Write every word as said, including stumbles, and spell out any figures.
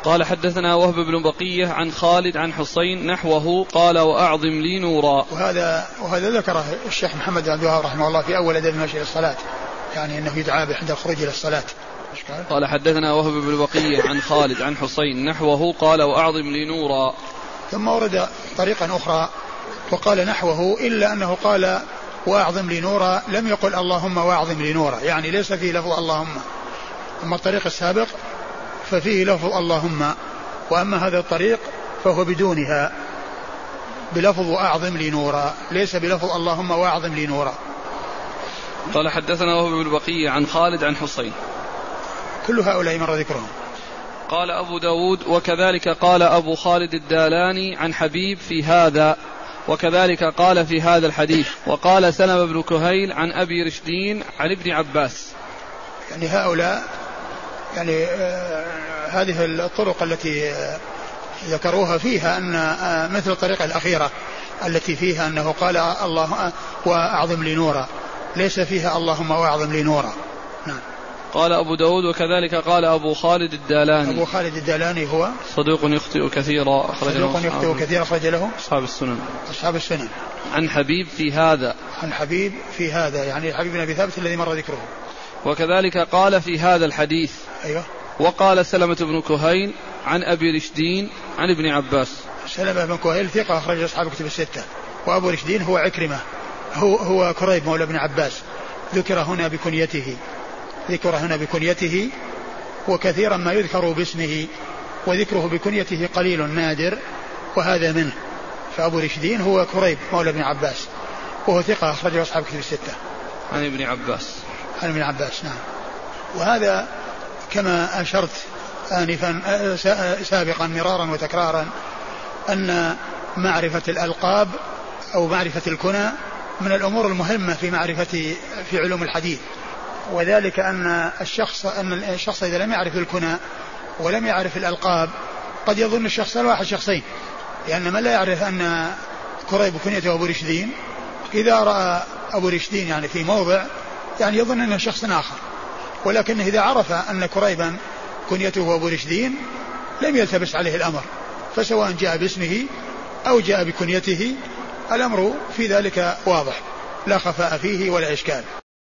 قال حدثنا وهب بن بقية عن خالد عن حسين نحوه قال وأعظم لي نورا. وهذا وهذا ذكره الشيخ محمد بن عبد الوهاب رحمه الله في أول أدب المشي إلى الصلاة، يعني أنه يدعى عند الخروج إلى الصلاة. قال حدثنا وهب بن بقية عن خالد عن حسين نحوه قال وأعظم لي نورا. ثم ورد طريقا أخرى وقال نحوه إلا أنه قال وأعظم لي نورا، لم يقل اللهم وأعظم لي نورا، يعني ليس فيه لفظ اللهم. أما الطريق السابق ففيه لفظ اللهم، وأما هذا الطريق فهو بدونها بلفظ وأعظم لي نورا، ليس بلفظ اللهم وأعظم لي نورا. قال حدثنا وهب بن بقية عن خالد عن حسين. كل هؤلاء مر ذكرهم. قال أبو داود وكذلك قال أبو خالد الدالاني عن حبيب في هذا، وكذلك قال في هذا الحديث. وقال سلم بن كهيل عن أبي رشدين عن ابن عباس. يعني هؤلاء يعني آه هذه الطرق التي آه ذكروها فيها أن آه مثل الطريقة الأخيرة التي فيها أنه قال الله آه وأعظم لي نورا، ليس فيها اللهم وأعظم لي نورا. نعم. قال أبو داود وكذلك قال أبو خالد الدالاني. أبو خالد الدالاني هو صدوق يخطئ كثيرا، صدوق يخطئ كثيرا، أخرج له أصحاب السنن. أصحاب السنن. عن حبيب في هذا. عن حبيب في هذا، يعني حبيب بن أبي ثابت الذي مر ذكره. وكذلك قال في هذا الحديث. أيوة. وقال سلمة بن كهيل عن أبي رشدين عن ابن عباس. سلمة بن كهيل ثقة أخرج أصحاب كتب الستة. وأبو رشدين هو عكرمة، هو هو كريب مولى ابن عباس، ذكر هنا بكنيته، ذكر هنا بكنيته، وكثيرا ما يذكر باسمه، وذكره بكنيته قليل نادر، وهذا منه. فأبو رشدين هو كريب مولى ابن عباس، وهو ثقة أخرجه أصحاب كتب الستة. عن ابن عباس. عن ابن عباس، نعم. وهذا كما أشرت آنفا سابقا مرارا وتكرارا أن معرفة الألقاب أو معرفة الكنى من الأمور المهمة في معرفة في علوم الحديث، وذلك أن الشخص أن الشخص إذا لم يعرف الكنى ولم يعرف الألقاب قد يظن الشخص الواحد شخصين، لأن من لا يعرف أن كريب كنيته أبو رشدين إذا رأى أبو رشدين يعني في موضع يعني يظن أنه شخص آخر، ولكنه إذا عرف أن كريبا كنيته أبو رشدين لم يلتبس عليه الأمر، فسواء جاء باسمه أو جاء بكنيته الأمر في ذلك واضح لا خفاء فيه ولا إشكال.